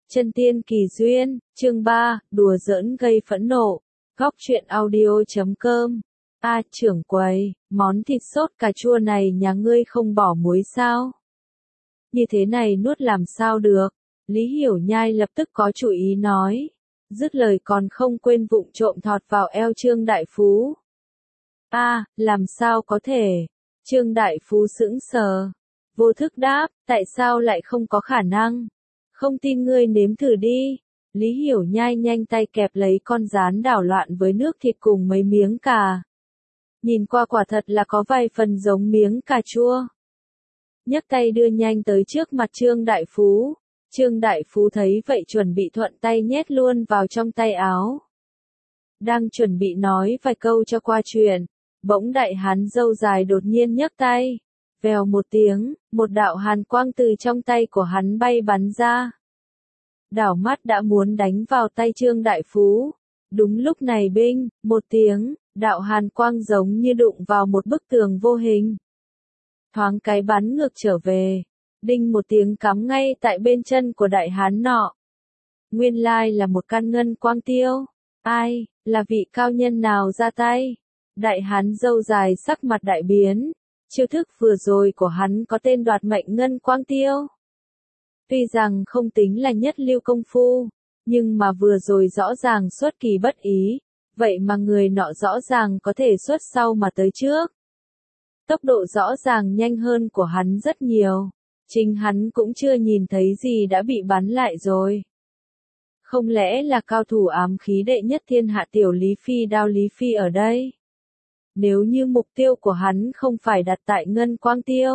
Chân tiên kỳ duyên, chương 3, đùa giỡn gây phẫn nộ. Góc truyện audio.com. Trưởng quầy, món thịt sốt cà chua này nhà ngươi không bỏ muối sao? Như thế này nuốt làm sao được? Lý Hiểu Nhai lập tức có chủ ý nói. Dứt lời còn không quên vụng trộm thọt vào eo Trương Đại Phú. Làm sao có thể? Trương Đại Phú sững sờ. Vô thức đáp, tại sao lại không có khả năng? Không tin ngươi nếm thử đi. Lý Hiểu Nhai nhanh tay kẹp lấy con gián đảo loạn với nước thịt cùng mấy miếng cà. Nhìn qua quả thật là có vài phần giống miếng cà chua. Nhấc tay đưa nhanh tới trước mặt Trương Đại Phú. Trương Đại Phú thấy vậy chuẩn bị thuận tay nhét luôn vào trong tay áo. Đang chuẩn bị nói vài câu cho qua chuyện, bỗng đại hán râu dài đột nhiên nhấc tay. Vèo một tiếng, một đạo hàn quang từ trong tay của hắn bay bắn ra. Đảo mắt đã muốn đánh vào tay Trương Đại Phú. Đúng lúc này binh, một tiếng, đạo hàn quang giống như đụng vào một bức tường vô hình. Thoáng cái bắn ngược trở về, đinh một tiếng cắm ngay tại bên chân của đại hán nọ. Nguyên lai là một căn ngân quang tiêu. Ai, là vị cao nhân nào ra tay? Đại hán râu dài sắc mặt đại biến. Chiêu thức vừa rồi của hắn có tên đoạt mệnh ngân quang tiêu. Tuy rằng không tính là nhất lưu công phu, nhưng mà vừa rồi rõ ràng xuất kỳ bất ý, vậy mà người nọ rõ ràng có thể xuất sau mà tới trước. Tốc độ rõ ràng nhanh hơn của hắn rất nhiều, chính hắn cũng chưa nhìn thấy gì đã bị bắn lại rồi. Không lẽ là cao thủ ám khí đệ nhất thiên hạ tiểu Lý Phi Đao Lý Phi ở đây? Nếu như mục tiêu của hắn không phải đặt tại ngân quang tiêu,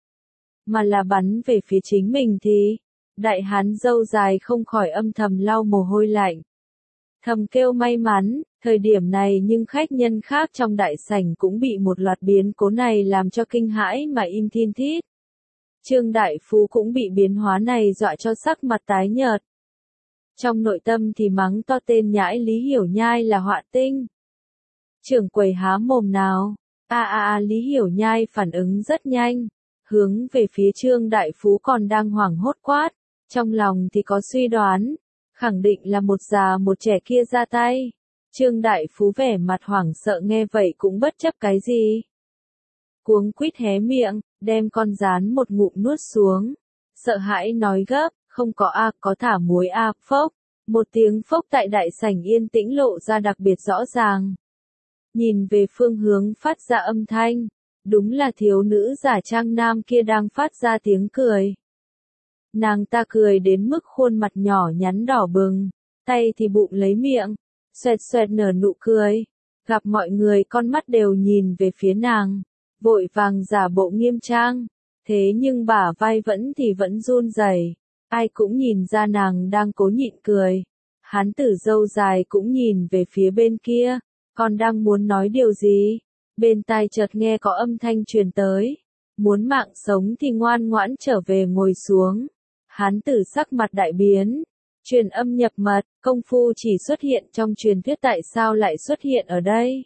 mà là bắn về phía chính mình thì, đại hán râu dài không khỏi âm thầm lau mồ hôi lạnh. Thầm kêu may mắn, thời điểm này nhưng khách nhân khác trong đại sảnh cũng bị một loạt biến cố này làm cho kinh hãi mà im thin thít. Trương Đại Phú cũng bị biến hóa này dọa cho sắc mặt tái nhợt. Trong nội tâm thì mắng to tên nhãi Lý Hiểu Nhai là họa tinh. Trưởng quầy há mồm nào. Lý Hiểu Nhai phản ứng rất nhanh, hướng về phía Trương Đại Phú còn đang hoảng hốt quát, trong lòng thì có suy đoán, khẳng định là một già một trẻ kia ra tay. Trương Đại Phú vẻ mặt hoảng sợ nghe vậy cũng bất chấp cái gì. Cuống quýt hé miệng, đem con gián một ngụm nuốt xuống, sợ hãi nói gấp, không có có thả muối phốc. Một tiếng phốc tại đại sảnh yên tĩnh lộ ra đặc biệt rõ ràng. Nhìn về phương hướng phát ra âm thanh, đúng là thiếu nữ giả trang nam kia đang phát ra tiếng cười. Nàng ta cười đến mức khuôn mặt nhỏ nhắn đỏ bừng, tay thì bụng lấy miệng, xoẹt xoẹt nở nụ cười. Gặp mọi người con mắt đều nhìn về phía nàng, vội vàng giả bộ nghiêm trang, thế nhưng bả vai vẫn run rẩy. Ai cũng nhìn ra nàng đang cố nhịn cười. Hán tử râu dài cũng nhìn về phía bên kia, còn đang muốn nói điều gì, bên tai chợt nghe có âm thanh truyền tới. Muốn mạng sống thì ngoan ngoãn trở về ngồi xuống. Hán tử sắc mặt đại biến. Truyền âm nhập mật, công phu chỉ xuất hiện trong truyền thuyết tại sao lại xuất hiện ở đây?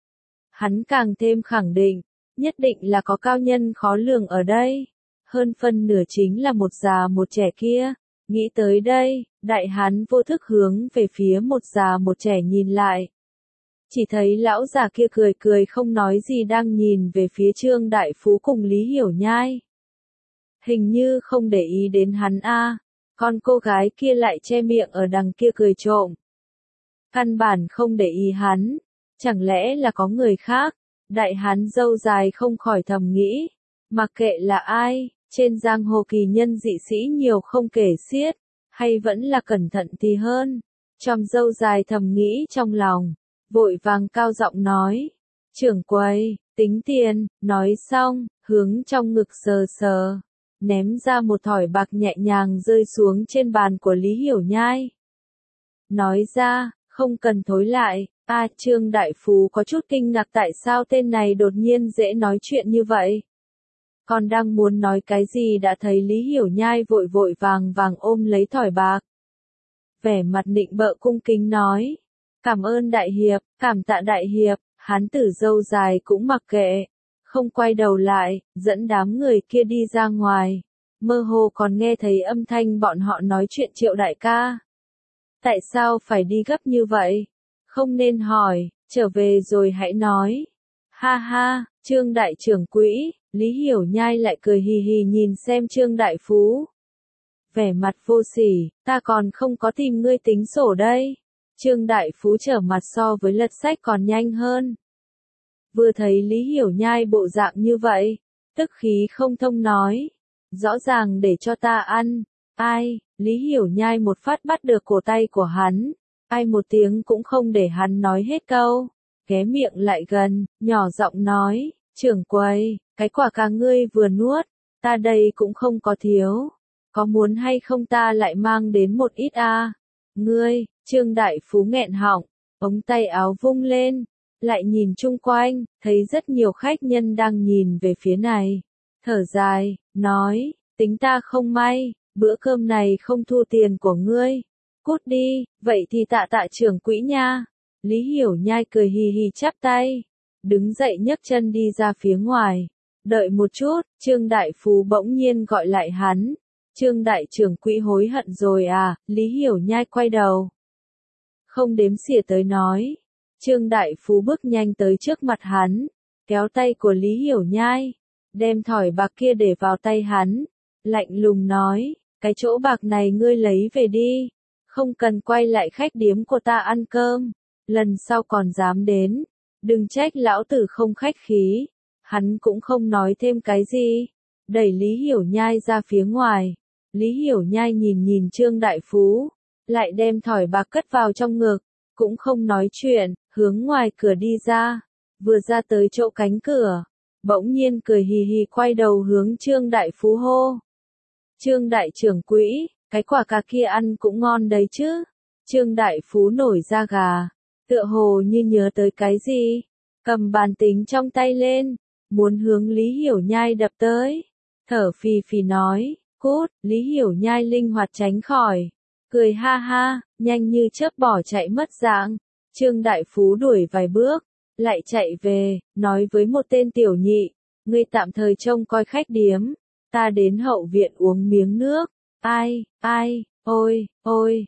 Hắn càng thêm khẳng định, nhất định là có cao nhân khó lường ở đây. Hơn phân nửa chính là một già một trẻ kia. Nghĩ tới đây, đại hán vô thức hướng về phía một già một trẻ nhìn lại. Chỉ thấy lão già kia cười cười không nói gì đang nhìn về phía Trương Đại Phú cùng Lý Hiểu Nhai. Hình như không để ý đến hắn còn cô gái kia lại che miệng ở đằng kia cười trộm. Căn bản không để ý hắn, chẳng lẽ là có người khác? Đại hán râu dài không khỏi thầm nghĩ, mặc kệ là ai, trên giang hồ kỳ nhân dị sĩ nhiều không kể xiết, hay vẫn là cẩn thận thì hơn. Chòm râu dài thầm nghĩ trong lòng, vội vàng cao giọng nói, trưởng quầy, tính tiền. Nói xong, hướng trong ngực sờ sờ, ném ra một thỏi bạc nhẹ nhàng rơi xuống trên bàn của Lý Hiểu Nhai. Nói ra, không cần thối lại. Trương Đại Phú có chút kinh ngạc tại sao tên này đột nhiên dễ nói chuyện như vậy. Còn đang muốn nói cái gì đã thấy Lý Hiểu Nhai vội vội vàng vàng ôm lấy thỏi bạc. Vẻ mặt nịnh bợ cung kính nói, cảm ơn đại hiệp, cảm tạ đại hiệp. Hán tử râu dài cũng mặc kệ, không quay đầu lại, dẫn đám người kia đi ra ngoài. mơ hồ còn nghe thấy âm thanh bọn họ nói chuyện Triệu đại ca. Tại sao phải đi gấp như vậy? Không nên hỏi, trở về rồi hãy nói. Ha ha, Trương đại trưởng quỹ, Lý Hiểu Nhai lại cười hì hì nhìn xem Trương đại phú. Vẻ mặt vô sỉ, ta còn không có tìm ngươi tính sổ đây. Trương đại phú trở mặt so với lật sách còn nhanh hơn. Vừa thấy Lý Hiểu Nhai bộ dạng như vậy, tức khí không thông nói. Rõ ràng để cho ta ăn. Ai, Lý Hiểu Nhai một phát bắt được cổ tay của hắn. Ai một tiếng cũng không để hắn nói hết câu. Ghé miệng lại gần, nhỏ giọng nói, trưởng quầy, cái quả cà ngươi vừa nuốt, ta đây cũng không có thiếu. Có muốn hay không ta lại mang đến một ít à? Ngươi, Trương đại phú nghẹn họng, ống tay áo vung lên, lại nhìn chung quanh, thấy rất nhiều khách nhân đang nhìn về phía này. Thở dài, nói, tính ta không may, bữa cơm này không thu tiền của ngươi. Cút đi, vậy thì tạ tạ trưởng quỹ nha. Lý Hiểu Nhai cười hì hì chắp tay, đứng dậy nhấc chân đi ra phía ngoài. Đợi một chút, Trương đại phú bỗng nhiên gọi lại hắn. Trương đại trưởng quỹ hối hận rồi à? Lý Hiểu Nhai quay đầu, không đếm xỉa tới nói. Trương đại phú bước nhanh tới trước mặt hắn, kéo tay của Lý Hiểu Nhai, đem thỏi bạc kia để vào tay hắn, lạnh lùng nói, cái chỗ bạc này ngươi lấy về đi, không cần quay lại khách điếm của ta ăn cơm, lần sau còn dám đến, đừng trách lão tử không khách khí. Hắn cũng không nói thêm cái gì, đẩy Lý Hiểu Nhai ra phía ngoài. Lý Hiểu Nhai nhìn nhìn Trương đại phú, lại đem thỏi bạc cất vào trong ngực, cũng không nói chuyện, hướng ngoài cửa đi ra. Vừa ra tới chỗ cánh cửa, bỗng nhiên cười hì hì quay đầu hướng Trương đại phú hô. Trương đại trưởng quỹ, cái quả cà kia ăn cũng ngon đấy chứ. Trương đại phú nổi da gà, tựa hồ như nhớ tới cái gì, cầm bàn tính trong tay lên, muốn hướng Lý Hiểu Nhai đập tới. Thở phì phì nói, cút. Lý Hiểu Nhai linh hoạt tránh khỏi, cười ha ha, nhanh như chớp bỏ chạy mất dạng. Trương đại phú đuổi vài bước, lại chạy về, nói với một tên tiểu nhị, ngươi tạm thời trông coi khách điếm, ta đến hậu viện uống miếng nước. Ai, ôi,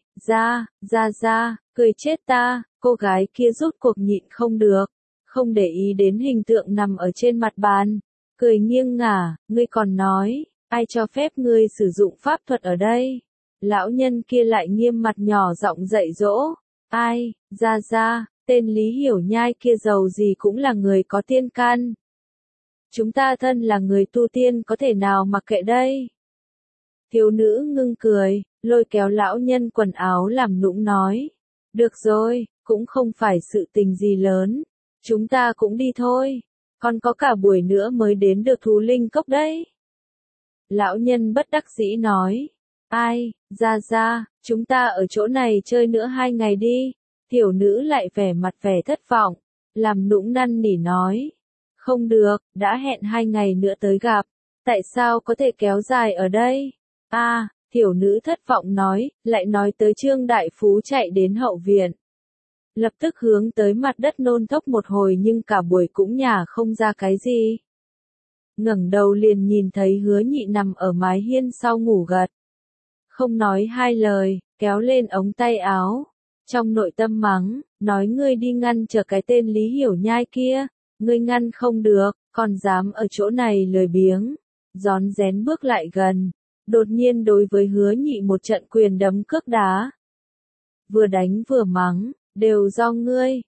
ra, cười chết ta. Cô gái kia rút cuộc nhịn không được, không để ý đến hình tượng nằm ở trên mặt bàn, cười nghiêng ngả, ngươi còn nói, ai cho phép ngươi sử dụng pháp thuật ở đây? Lão nhân kia lại nghiêm mặt nhỏ giọng dạy dỗ, ai, ra, tên Lý Hiểu Nhai kia giàu gì cũng là người có tiên căn. Chúng ta thân là người tu tiên có thể nào mặc kệ đây? Thiếu nữ ngưng cười, lôi kéo lão nhân quần áo làm nũng nói, được rồi, cũng không phải sự tình gì lớn, chúng ta cũng đi thôi, còn có cả buổi nữa mới đến được thú linh cốc đấy. Lão nhân bất đắc dĩ nói, ai, ra, chúng ta ở chỗ này chơi nữa 2 ngày đi. Tiểu nữ lại vẻ mặt vẻ thất vọng, làm nũng năn nỉ nói, không được, đã hẹn 2 ngày nữa tới gặp, tại sao có thể kéo dài ở đây? Tiểu nữ thất vọng nói, lại nói tới Trương đại phú chạy đến hậu viện. Lập tức hướng tới mặt đất nôn thốc một hồi nhưng cả buổi cũng nhả không ra cái gì. Ngẩng đầu liền nhìn thấy Hứa Nhị nằm ở mái hiên sau ngủ gật. Không nói hai lời, kéo lên ống tay áo. Trong nội tâm mắng, nói ngươi đi ngăn trở cái tên Lý Hiểu Nhai kia. Ngươi ngăn không được, còn dám ở chỗ này lười biếng. Rón rén bước lại gần. Đột nhiên đối với Hứa Nhị một trận quyền đấm cước đá. Vừa đánh vừa mắng, đều do ngươi,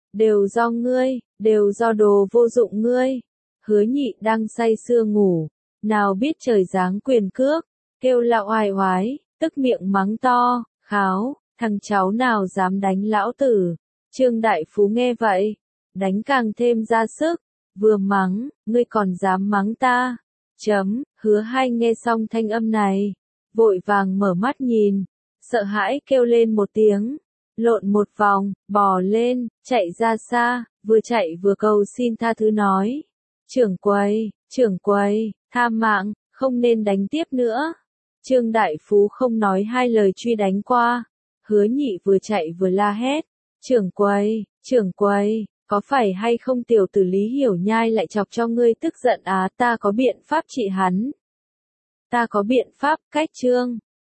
đều do đồ vô dụng ngươi. Hứa Nhị đang say sưa ngủ, nào biết trời giáng quyền cước, kêu la oai oái, tức miệng mắng to, kháo, thằng cháu nào dám đánh lão tử. Trương đại phú nghe vậy, đánh càng thêm ra sức, vừa mắng, ngươi còn dám mắng ta. Hứa Hai nghe xong thanh âm này, vội vàng mở mắt nhìn, sợ hãi kêu lên một tiếng, lộn một vòng, bò lên, chạy ra xa, vừa chạy vừa cầu xin tha thứ nói. Trưởng quầy, tha mạng, không nên đánh tiếp nữa. Trương đại phú không nói hai lời truy đánh qua. Hứa Nhị vừa chạy vừa la hét. Trưởng quầy, có phải hay không tiểu tử Lý Hiểu Nhai lại chọc cho ngươi tức giận á, ta có biện pháp trị hắn. Ta có biện pháp, cách Trương